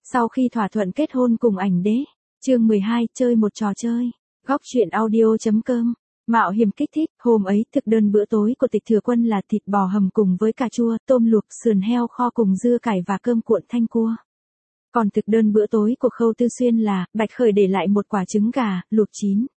Sau khi thỏa thuận kết hôn cùng ảnh đế. Chương 12, chơi một trò chơi. Góc truyện audio.com. Mạo hiểm kích thích. Hôm ấy thực đơn bữa tối của Tịch Thừa Quân là thịt bò hầm cùng với cà chua, tôm luộc, sườn heo kho cùng dưa cải và cơm cuộn thanh cua. Còn thực đơn bữa tối của Khâu Tư Xuyên là Bạch Khởi để lại một quả trứng gà luộc chín,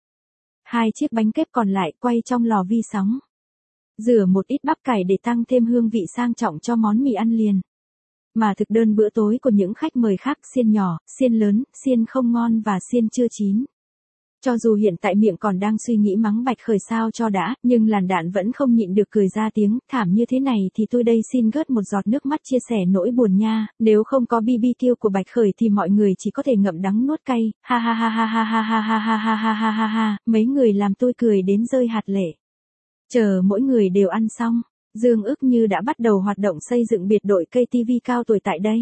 2 chiếc bánh kép còn lại quay trong lò vi sóng, rửa một ít bắp cải để tăng thêm hương vị sang trọng cho món mì ăn liền. Mà thực đơn bữa tối của những khách mời khác xiên nhỏ, xiên lớn, xiên không ngon và xiên chưa chín. Cho dù hiện tại miệng còn đang suy nghĩ mắng Bạch Khởi sao cho đã, nhưng làn đạn vẫn không nhịn được cười ra tiếng, thảm như thế này thì tôi đây xin gớt một giọt nước mắt chia sẻ nỗi buồn nha, nếu không có BBQ của Bạch Khởi thì mọi người chỉ có thể ngậm đắng nuốt cay, ha ha ha ha ha ha ha ha ha ha ha ha ha ha, mấy người làm tôi cười đến rơi hạt lệ. Chờ mỗi người đều ăn xong, Dương Ức Như đã bắt đầu hoạt động xây dựng biệt đội cây TV cao tuổi tại đây.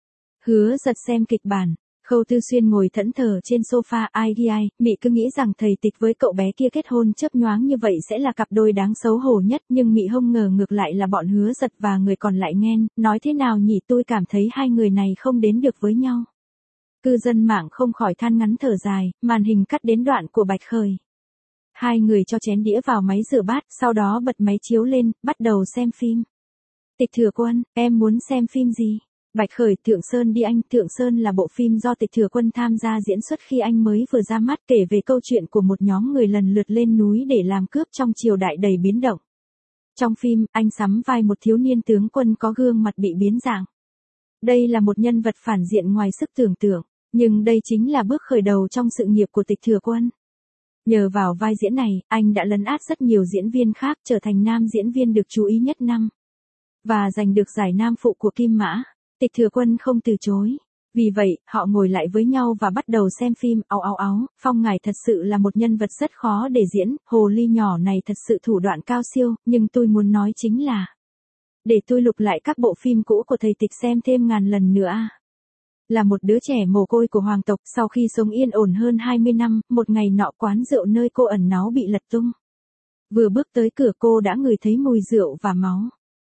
Hứa Giật xem kịch bản. Khâu Tư Xuyên ngồi thẫn thờ trên sofa, ai ghi ai, Mị cứ nghĩ rằng thầy Tịch với cậu bé kia kết hôn chớp nhoáng như vậy sẽ là cặp đôi đáng xấu hổ nhất, nhưng Mị không ngờ ngược lại là bọn Hứa Giật và người còn lại ghen, nói thế nào nhỉ, tôi cảm thấy hai người này không đến được với nhau. Cư dân mạng không khỏi than ngắn thở dài, màn hình cắt đến đoạn của Bạch Khởi. Hai người cho chén đĩa vào máy rửa bát, sau đó bật máy chiếu lên, bắt đầu xem phim. Tịch Thừa Quân, em muốn xem phim gì? Bạch Khởi, Thượng Sơn đi anh. Thượng Sơn là bộ phim do Tịch Thừa Quân tham gia diễn xuất khi anh mới vừa ra mắt, kể về câu chuyện của một nhóm người lần lượt lên núi để làm cướp trong triều đại đầy biến động. Trong phim, anh sắm vai một thiếu niên tướng quân có gương mặt bị biến dạng. Đây là một nhân vật phản diện ngoài sức tưởng tượng, nhưng đây chính là bước khởi đầu trong sự nghiệp của Tịch Thừa Quân. Nhờ vào vai diễn này, anh đã lấn át rất nhiều diễn viên khác, trở thành nam diễn viên được chú ý nhất năm. Và giành được giải nam phụ của Kim Mã. Tịch Thừa Quân không từ chối. Vì vậy, họ ngồi lại với nhau và bắt đầu xem phim. Áo áo áo, Phong ngài thật sự là một nhân vật rất khó để diễn, hồ ly nhỏ này thật sự thủ đoạn cao siêu, nhưng tôi muốn nói chính là để tôi lục lại các bộ phim cũ của thầy Tịch xem thêm ngàn lần nữa à. Là một đứa trẻ mồ côi của hoàng tộc, sau khi sống yên ổn hơn 20 năm, một ngày nọ quán rượu nơi cô ẩn náu bị lật tung. Vừa bước tới cửa cô đã ngửi thấy mùi rượu và máu.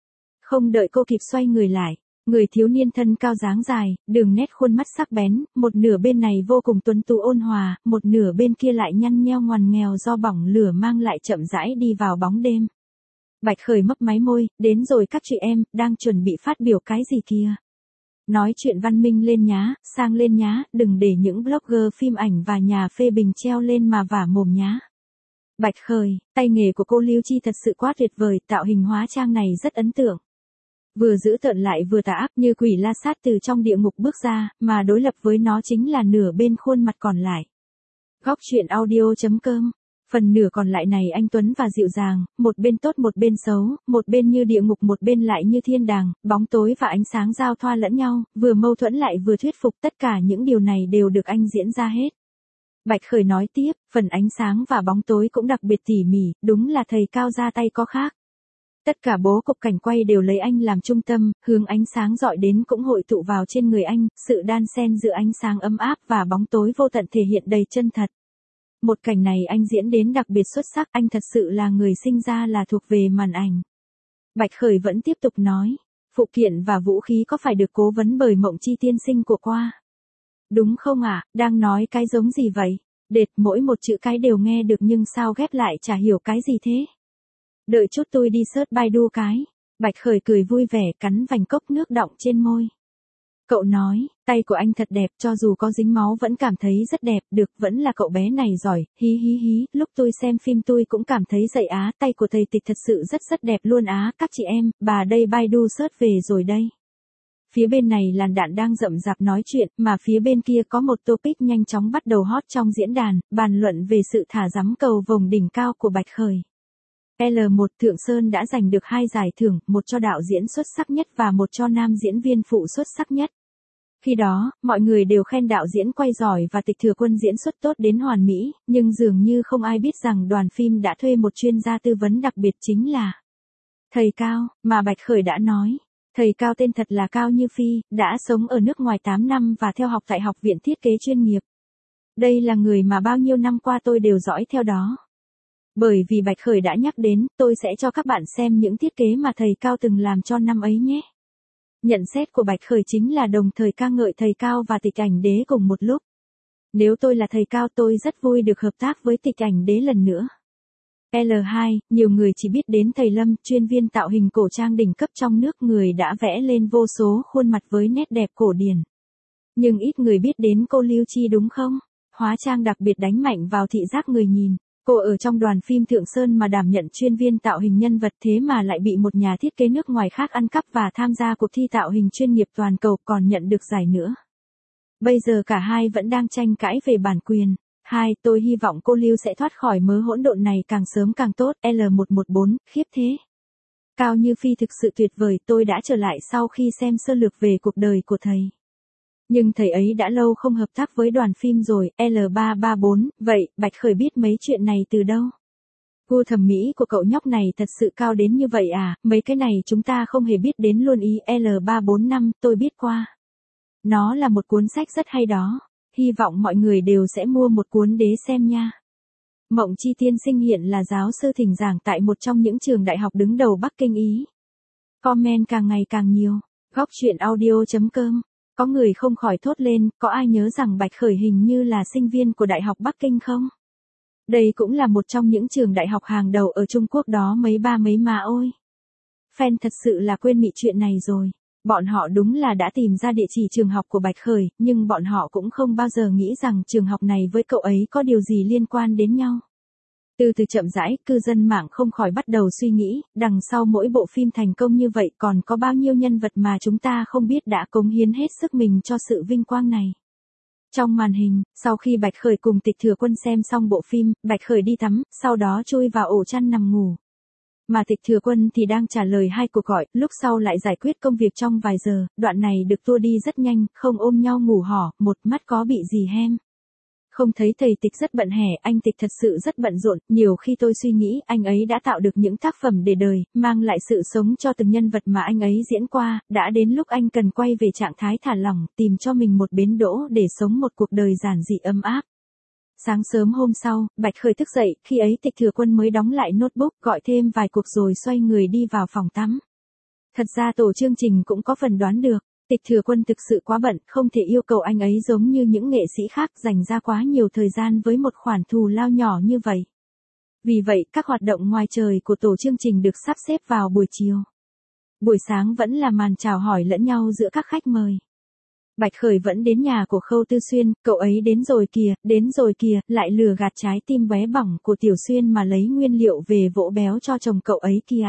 Không đợi cô kịp xoay người lại, người thiếu niên thân cao dáng dài, đường nét khuôn mắt sắc bén, một nửa bên này vô cùng tuấn tú ôn hòa, một nửa bên kia lại nhăn nheo ngoằn nghèo do bỏng lửa mang lại chậm rãi đi vào bóng đêm. Bạch Khởi mấp máy môi, đến rồi các chị em, đang chuẩn bị phát biểu cái gì kìa. Nói chuyện văn minh lên nhá, sang lên nhá, đừng để những blogger phim ảnh và nhà phê bình treo lên mà vả mồm nhá. Bạch Khởi, tay nghề của cô Lưu Chi thật sự quá tuyệt vời, tạo hình hóa trang này rất ấn tượng. Vừa dữ tợn lại vừa tà ác như quỷ La Sát từ trong địa ngục bước ra, mà đối lập với nó chính là nửa bên khuôn mặt còn lại. Góc truyện audio.com. Phần nửa còn lại này anh tuấn và dịu dàng, một bên tốt một bên xấu, một bên như địa ngục một bên lại như thiên đàng, bóng tối và ánh sáng giao thoa lẫn nhau, vừa mâu thuẫn lại vừa thuyết phục, tất cả những điều này đều được anh diễn ra hết. Bạch Khởi nói tiếp, phần ánh sáng và bóng tối cũng đặc biệt tỉ mỉ, đúng là thầy cao ra tay có khác. Tất cả bố cục cảnh quay đều lấy anh làm trung tâm, hướng ánh sáng dọi đến cũng hội tụ vào trên người anh, sự đan xen giữa ánh sáng ấm áp và bóng tối vô tận thể hiện đầy chân thật. Một cảnh này anh diễn đến đặc biệt xuất sắc, anh thật sự là người sinh ra là thuộc về màn ảnh. Bạch Khởi vẫn tiếp tục nói, phụ kiện và vũ khí có phải được cố vấn bởi Mộng Chi tiên sinh của qua? Đúng không ạ, đang nói cái giống gì vậy? Đệt, mỗi một chữ cái đều nghe được nhưng sao ghép lại chả hiểu cái gì thế? Đợi chút tôi đi search Baidu cái. Bạch Khởi cười vui vẻ cắn vành cốc nước đọng trên môi. Cậu nói, tay của anh thật đẹp, cho dù có dính máu vẫn cảm thấy rất đẹp, được, vẫn là cậu bé này giỏi, hí hí hí, lúc tôi xem phim tôi cũng cảm thấy dậy á, tay của thầy Tịch thật sự rất đẹp luôn á, các chị em, bà đây Baidu search về rồi đây. Phía bên này làn đạn đang rậm rạp nói chuyện, mà phía bên kia có một topic nhanh chóng bắt đầu hot trong diễn đàn, bàn luận về sự thả giắm cầu vồng đỉnh cao của Bạch Khởi. L1 Thượng Sơn đã giành được 2 giải thưởng, một cho đạo diễn xuất sắc nhất và một cho nam diễn viên phụ xuất sắc nhất. Khi đó, mọi người đều khen đạo diễn quay giỏi và Tịch Thừa Quân diễn xuất tốt đến hoàn mỹ, nhưng dường như không ai biết rằng đoàn phim đã thuê một chuyên gia tư vấn đặc biệt chính là thầy Cao, mà Bạch Khởi đã nói. Thầy Cao tên thật là Cao Như Phi, đã sống ở nước ngoài 8 năm và theo học tại Học viện Thiết kế chuyên nghiệp. Đây là người mà bao nhiêu năm qua tôi đều dõi theo đó. Bởi vì Bạch Khởi đã nhắc đến, tôi sẽ cho các bạn xem những thiết kế mà thầy Cao từng làm cho năm ấy nhé. Nhận xét của Bạch Khởi chính là đồng thời ca ngợi thầy Cao và Tịch Ảnh Đế cùng một lúc. Nếu tôi là thầy Cao tôi rất vui được hợp tác với Tịch Ảnh Đế lần nữa. L2, nhiều người chỉ biết đến thầy Lâm, chuyên viên tạo hình cổ trang đỉnh cấp trong nước, người đã vẽ lên vô số khuôn mặt với nét đẹp cổ điển. Nhưng ít người biết đến cô Lưu Chi đúng không? Hóa trang đặc biệt đánh mạnh vào thị giác người nhìn. Cô ở trong đoàn phim Thượng Sơn mà đảm nhận chuyên viên tạo hình nhân vật, thế mà lại bị một nhà thiết kế nước ngoài khác ăn cắp và tham gia cuộc thi tạo hình chuyên nghiệp toàn cầu, còn nhận được giải nữa. Bây giờ cả hai vẫn đang tranh cãi về bản quyền. Tôi hy vọng cô Lưu sẽ thoát khỏi mớ hỗn độn này càng sớm càng tốt. L114, khiếp thế. Cao Như Phi thực sự tuyệt vời, tôi đã trở lại sau khi xem sơ lược về cuộc đời của thầy. Nhưng thầy ấy đã lâu không hợp tác với đoàn phim rồi. L334, vậy, Bạch Khởi biết mấy chuyện này từ đâu? Gu thẩm mỹ của cậu nhóc này thật sự cao đến như vậy à? Mấy cái này chúng ta không hề biết đến luôn ý. L345, tôi biết qua. Nó là một cuốn sách rất hay đó. Hy vọng mọi người đều sẽ mua một cuốn để xem nha. Mộng Chi tiên sinh hiện là giáo sư thỉnh giảng tại một trong những trường đại học đứng đầu Bắc Kinh Ý. Comment càng ngày càng nhiều. Góc truyện audio.com. Có người không khỏi thốt lên, có ai nhớ rằng Bạch Khởi hình như là sinh viên của Đại học Bắc Kinh không? Đây cũng là một trong những trường đại học hàng đầu ở Trung Quốc đó mấy ba mấy mà ôi. Fan thật sự là quên mị chuyện này rồi. Bọn họ đúng là đã tìm ra địa chỉ trường học của Bạch Khởi, nhưng bọn họ cũng không bao giờ nghĩ rằng trường học này với cậu ấy có điều gì liên quan đến nhau. Từ từ chậm rãi, cư dân mạng không khỏi bắt đầu suy nghĩ, đằng sau mỗi bộ phim thành công như vậy còn có bao nhiêu nhân vật mà chúng ta không biết đã cống hiến hết sức mình cho sự vinh quang này. Trong màn hình, sau khi Bạch Khởi cùng Tịch Thừa Quân xem xong bộ phim, Bạch Khởi đi tắm, sau đó chui vào ổ chăn nằm ngủ. Mà Tịch Thừa Quân thì đang trả lời 2 cuộc gọi, lúc sau lại giải quyết công việc trong vài giờ, đoạn này được tua đi rất nhanh, không ôm nhau ngủ hỏ, một mắt có bị gì hem. Không thấy thầy Tịch rất bận hẻ, anh Tịch thật sự rất bận rộn, nhiều khi tôi suy nghĩ anh ấy đã tạo được những tác phẩm để đời, mang lại sự sống cho từng nhân vật mà anh ấy diễn qua, đã đến lúc anh cần quay về trạng thái thả lỏng, tìm cho mình một bến đỗ để sống một cuộc đời giản dị ấm áp. Sáng sớm hôm sau, Bạch Khởi thức dậy, khi ấy Tịch Thừa Quân mới đóng lại notebook, gọi thêm vài cuộc rồi xoay người đi vào phòng tắm. Thật ra tổ chương trình cũng có phần đoán được, Tịch Thừa Quân thực sự quá bận, không thể yêu cầu anh ấy giống như những nghệ sĩ khác dành ra quá nhiều thời gian với một khoản thù lao nhỏ như vậy. Vì vậy, các hoạt động ngoài trời của tổ chương trình được sắp xếp vào buổi chiều. Buổi sáng vẫn là màn chào hỏi lẫn nhau giữa các khách mời. Bạch Khởi vẫn đến nhà của Khâu Tư Xuyên, cậu ấy đến rồi kìa, lại lừa gạt trái tim bé bỏng của Tiểu Xuyên mà lấy nguyên liệu về vỗ béo cho chồng cậu ấy kìa.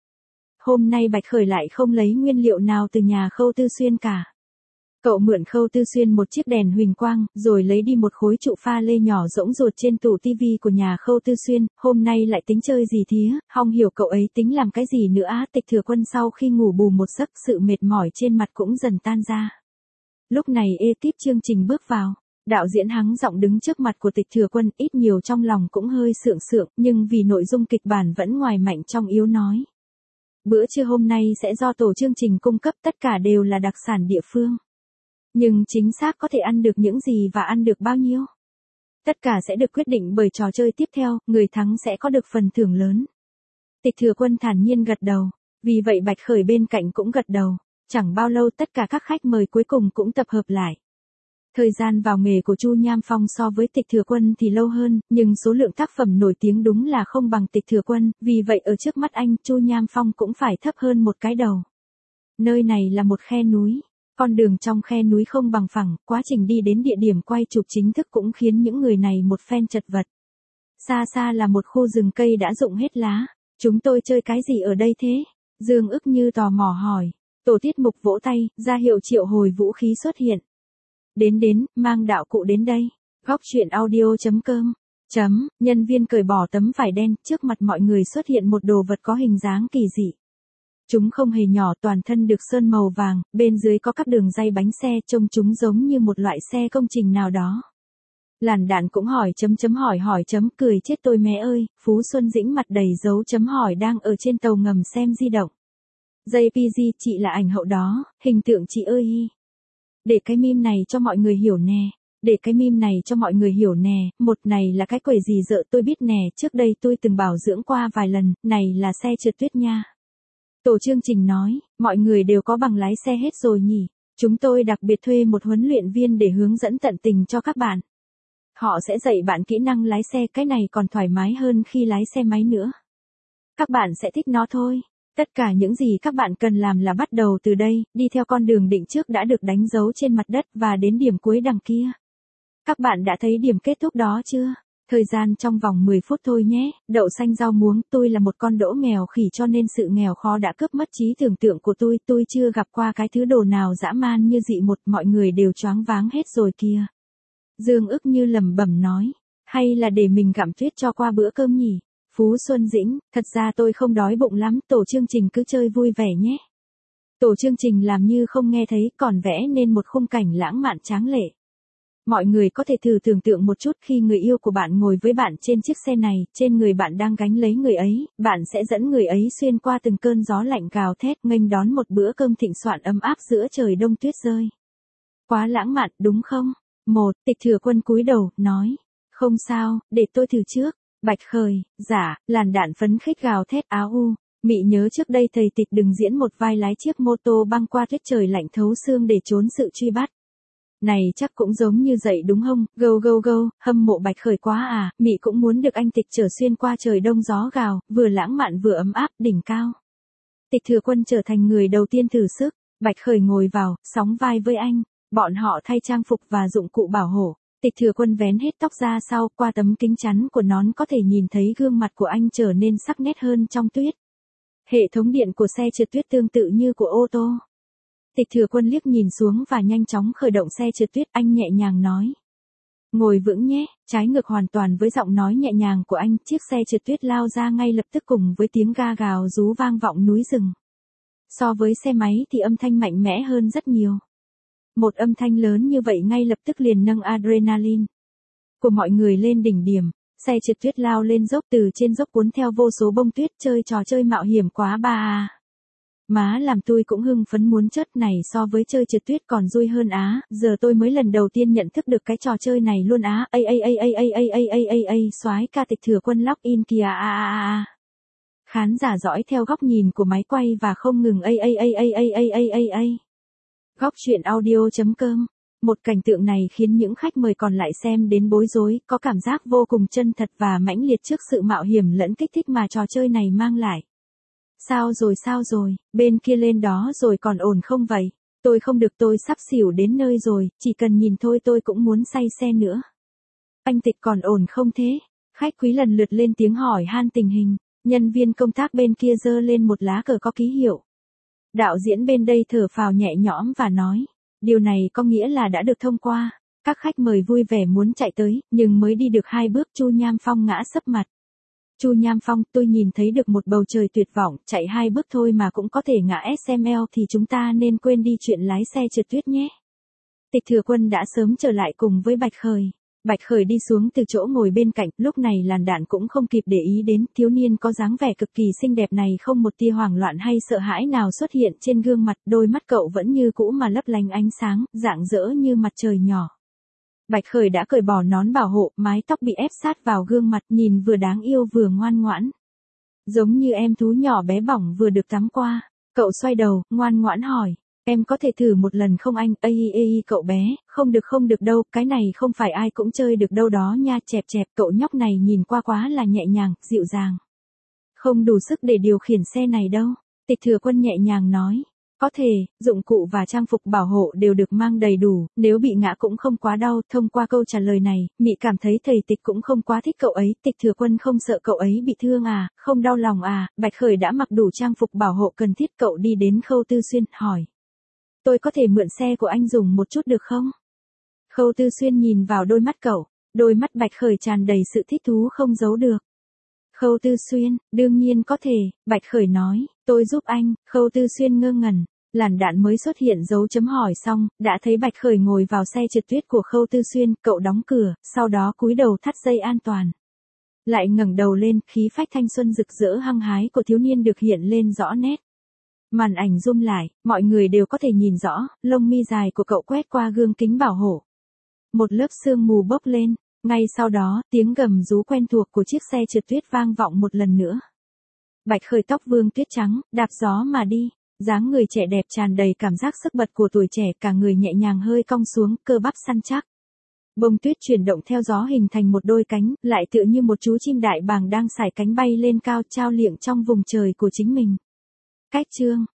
Hôm nay Bạch Khởi lại không lấy nguyên liệu nào từ nhà Khâu Tư Xuyên cả. Cậu mượn Khâu Tư Xuyên một chiếc đèn huỳnh quang, rồi lấy đi một khối trụ pha lê nhỏ rỗng ruột trên tủ tivi của nhà Khâu Tư Xuyên, hôm nay lại tính chơi gì thía, không hiểu cậu ấy tính làm cái gì nữa á. Tịch Thừa Quân sau khi ngủ bù một giấc, sự mệt mỏi trên mặt cũng dần tan ra. Lúc này ekip chương trình bước vào, đạo diễn hắng giọng đứng trước mặt của Tịch Thừa Quân, ít nhiều trong lòng cũng hơi sượng sượng, nhưng vì nội dung kịch bản vẫn ngoài mạnh trong yếu nói. Bữa trưa hôm nay sẽ do tổ chương trình cung cấp, tất cả đều là đặc sản địa phương. Nhưng chính xác có thể ăn được những gì và ăn được bao nhiêu? Tất cả sẽ được quyết định bởi trò chơi tiếp theo, người thắng sẽ có được phần thưởng lớn. Tịch Thừa Quân thản nhiên gật đầu, vì vậy Bạch Khởi bên cạnh cũng gật đầu. Chẳng bao lâu tất cả các khách mời cuối cùng cũng tập hợp lại. Thời gian vào nghề của Chu Nham Phong so với Tịch Thừa Quân thì lâu hơn, nhưng số lượng tác phẩm nổi tiếng đúng là không bằng Tịch Thừa Quân, vì vậy ở trước mắt anh, Chu Nham Phong cũng phải thấp hơn một cái đầu. Nơi này là một khe núi, con đường trong khe núi không bằng phẳng, quá trình đi đến địa điểm quay chụp chính thức cũng khiến những người này một phen chật vật. Xa xa là một khu rừng cây đã rụng hết lá, chúng tôi chơi cái gì ở đây thế? Dương Ức Như tò mò hỏi. Tổ tiết mục vỗ tay, ra hiệu triệu hồi vũ khí xuất hiện. Đến, mang đạo cụ đến đây. Góc truyện audio.com. Nhân viên cởi bỏ tấm vải đen, trước mặt mọi người xuất hiện một đồ vật có hình dáng kỳ dị. Chúng không hề nhỏ, toàn thân được sơn màu vàng, bên dưới có các đường ray bánh xe, trông chúng giống như một loại xe công trình nào đó. Làn đạn cũng hỏi cười chết tôi mẹ ơi, Phú Xuân Dĩnh mặt đầy dấu chấm hỏi đang ở trên tàu ngầm xem di động. JPG, chị là ảnh hậu đó, hình tượng chị ơi. Để cái meme này cho mọi người hiểu nè, một này là cái quẩy gì dợ tôi biết nè, trước đây tôi từng bảo dưỡng qua vài lần, này là xe trượt tuyết nha. Tổ chương trình nói, Mọi người đều có bằng lái xe hết rồi nhỉ? Chúng tôi đặc biệt thuê một huấn luyện viên để hướng dẫn tận tình cho các bạn. Họ sẽ dạy bạn kỹ năng lái xe, cái này còn thoải mái hơn khi lái xe máy nữa. Các bạn sẽ thích nó thôi. Tất cả những gì các bạn cần làm là bắt đầu từ đây, đi theo con đường định trước đã được đánh dấu trên mặt đất và đến điểm cuối đằng kia. Các bạn đã thấy điểm kết thúc đó chưa? Thời gian trong vòng 10 phút thôi nhé. Đậu xanh rau muống, tôi là một con đỗ nghèo khỉ cho nên sự nghèo khó đã cướp mất trí tưởng tượng của tôi chưa gặp qua cái thứ đồ nào dã man như dị một, mọi người đều choáng váng hết rồi kìa. Dương ức như lẩm bẩm nói, hay là để mình gặm tuyết cho qua bữa cơm nhỉ? Phú Xuân Dĩnh, thật ra tôi không đói bụng lắm, tổ chương trình cứ chơi vui vẻ nhé. Tổ chương trình làm như không nghe thấy, còn vẽ nên một khung cảnh lãng mạn tráng lệ. Mọi người có thể thử tưởng tượng một chút khi người yêu của bạn ngồi với bạn trên chiếc xe này, trên người bạn đang gánh lấy người ấy, bạn sẽ dẫn người ấy xuyên qua từng cơn gió lạnh gào thét nghênh đón một bữa cơm thịnh soạn ấm áp giữa trời đông tuyết rơi. Quá lãng mạn, đúng không? Tịch Thừa Quân cúi đầu, nói. Không sao, để tôi thử trước. Bạch Khởi, dạ, làn đạn phấn khích gào thét áo u. Mị nhớ trước đây thầy Tịch đừng diễn một vai lái chiếc mô tô băng qua tuyết trời lạnh thấu xương để trốn sự truy bắt. Này chắc cũng giống như vậy đúng không? Go, hâm mộ Bạch Khởi quá à, Mị cũng muốn được anh Tịch chở xuyên qua trời đông gió gào, vừa lãng mạn vừa ấm áp, đỉnh cao. Tịch Thừa Quân trở thành người đầu tiên thử sức, Bạch Khởi ngồi vào, sóng vai với anh, bọn họ thay trang phục và dụng cụ bảo hộ. Tịch Thừa Quân vén hết tóc ra sau, qua tấm kính chắn của nón có thể nhìn thấy gương mặt của anh trở nên sắc nét hơn trong tuyết. Hệ thống điện của xe trượt tuyết tương tự như của ô tô. Tịch Thừa Quân liếc nhìn xuống và nhanh chóng khởi động xe trượt tuyết, anh nhẹ nhàng nói. Ngồi vững nhé, trái ngược hoàn toàn với giọng nói nhẹ nhàng của anh, chiếc xe trượt tuyết lao ra ngay lập tức cùng với tiếng ga gào rú vang vọng núi rừng. So với xe máy thì âm thanh mạnh mẽ hơn rất nhiều. Một âm thanh lớn như vậy ngay lập tức liền nâng adrenaline của mọi người lên đỉnh điểm. Xe trượt tuyết lao lên dốc, từ trên dốc cuốn theo vô số bông tuyết, chơi trò chơi mạo hiểm quá ba à. Má làm tôi cũng hưng phấn muốn chết, này so với chơi trượt tuyết còn vui hơn á, giờ tôi mới lần đầu tiên nhận thức được cái trò chơi này luôn á. Soái ca Tịch Thừa Quân log in kìa a. Khán giả dõi theo góc nhìn của máy quay và không ngừng Góc truyện audio.com. Một cảnh tượng này khiến những khách mời còn lại xem đến bối rối, có cảm giác vô cùng chân thật và mãnh liệt trước sự mạo hiểm lẫn kích thích mà trò chơi này mang lại. Sao rồi, bên kia lên đó rồi còn ổn không vậy? Tôi không được, tôi sắp xỉu đến nơi rồi, chỉ cần nhìn thôi tôi cũng muốn say xe nữa. Anh Tịch còn ổn không thế? Khách quý lần lượt lên tiếng hỏi han tình hình, nhân viên công tác bên kia giơ lên một lá cờ có ký hiệu. Đạo diễn bên đây thở phào nhẹ nhõm và nói, điều này có nghĩa là đã được thông qua. Các khách mời vui vẻ muốn chạy tới, nhưng mới đi được 2 bước Chu Nham Phong ngã sấp mặt. Chu Nham Phong, tôi nhìn thấy được một bầu trời tuyệt vọng, chạy 2 bước thôi mà cũng có thể ngã SML thì chúng ta nên quên đi chuyện lái xe trượt tuyết nhé. Tịch Thừa Quân đã sớm trở lại cùng với Bạch Khởi. Bạch Khởi đi xuống từ chỗ ngồi bên cạnh, lúc này làn đạn cũng không kịp để ý đến, thiếu niên có dáng vẻ cực kỳ xinh đẹp này không một tia hoảng loạn hay sợ hãi nào xuất hiện trên gương mặt, đôi mắt cậu vẫn như cũ mà lấp lánh ánh sáng, rạng rỡ như mặt trời nhỏ. Bạch Khởi đã cởi bỏ nón bảo hộ, mái tóc bị ép sát vào gương mặt, nhìn vừa đáng yêu vừa ngoan ngoãn. Giống như em thú nhỏ bé bỏng vừa được tắm qua. Cậu xoay đầu, ngoan ngoãn hỏi. Em có thể thử một lần không anh? Cậu bé, không được đâu, cái này không phải ai cũng chơi được đâu đó nha. Chẹp, cậu nhóc này nhìn qua quá là nhẹ nhàng, dịu dàng. Không đủ sức để điều khiển xe này đâu. Tịch Thừa Quân nhẹ nhàng nói. Có thể, dụng cụ và trang phục bảo hộ đều được mang đầy đủ, nếu bị ngã cũng không quá đau. Thông qua câu trả lời này, Mị cảm thấy thầy Tịch cũng không quá thích cậu ấy. Tịch Thừa Quân không sợ cậu ấy bị thương à, không đau lòng à? Bạch Khởi đã mặc đủ trang phục bảo hộ cần thiết, cậu đi đến Khâu Tư Xuyên, hỏi. Tôi có thể mượn xe của anh dùng một chút được không? Khâu Tư Xuyên nhìn vào đôi mắt cậu, đôi mắt Bạch Khởi tràn đầy sự thích thú không giấu được. Khâu Tư Xuyên, đương nhiên có thể, Bạch Khởi nói, tôi giúp anh. Khâu Tư Xuyên ngơ ngẩn, làn đạn mới xuất hiện dấu chấm hỏi xong, đã thấy Bạch Khởi ngồi vào xe trượt tuyết của Khâu Tư Xuyên, cậu đóng cửa, sau đó cúi đầu thắt dây an toàn. Lại ngẩng đầu lên, khí phách thanh xuân rực rỡ hăng hái của thiếu niên được hiện lên rõ nét. Màn ảnh zoom lại, mọi người đều có thể nhìn rõ, lông mi dài của cậu quét qua gương kính bảo hộ. Một lớp sương mù bốc lên, ngay sau đó, tiếng gầm rú quen thuộc của chiếc xe trượt tuyết vang vọng một lần nữa. Bạch Khởi tóc vương tuyết trắng, đạp gió mà đi, dáng người trẻ đẹp tràn đầy cảm giác sức bật của tuổi trẻ, cả người nhẹ nhàng hơi cong xuống, cơ bắp săn chắc. Bông tuyết chuyển động theo gió hình thành một đôi cánh, lại tựa như một chú chim đại bàng đang sải cánh bay lên cao, trao liệng trong vùng trời của chính mình. Cách chương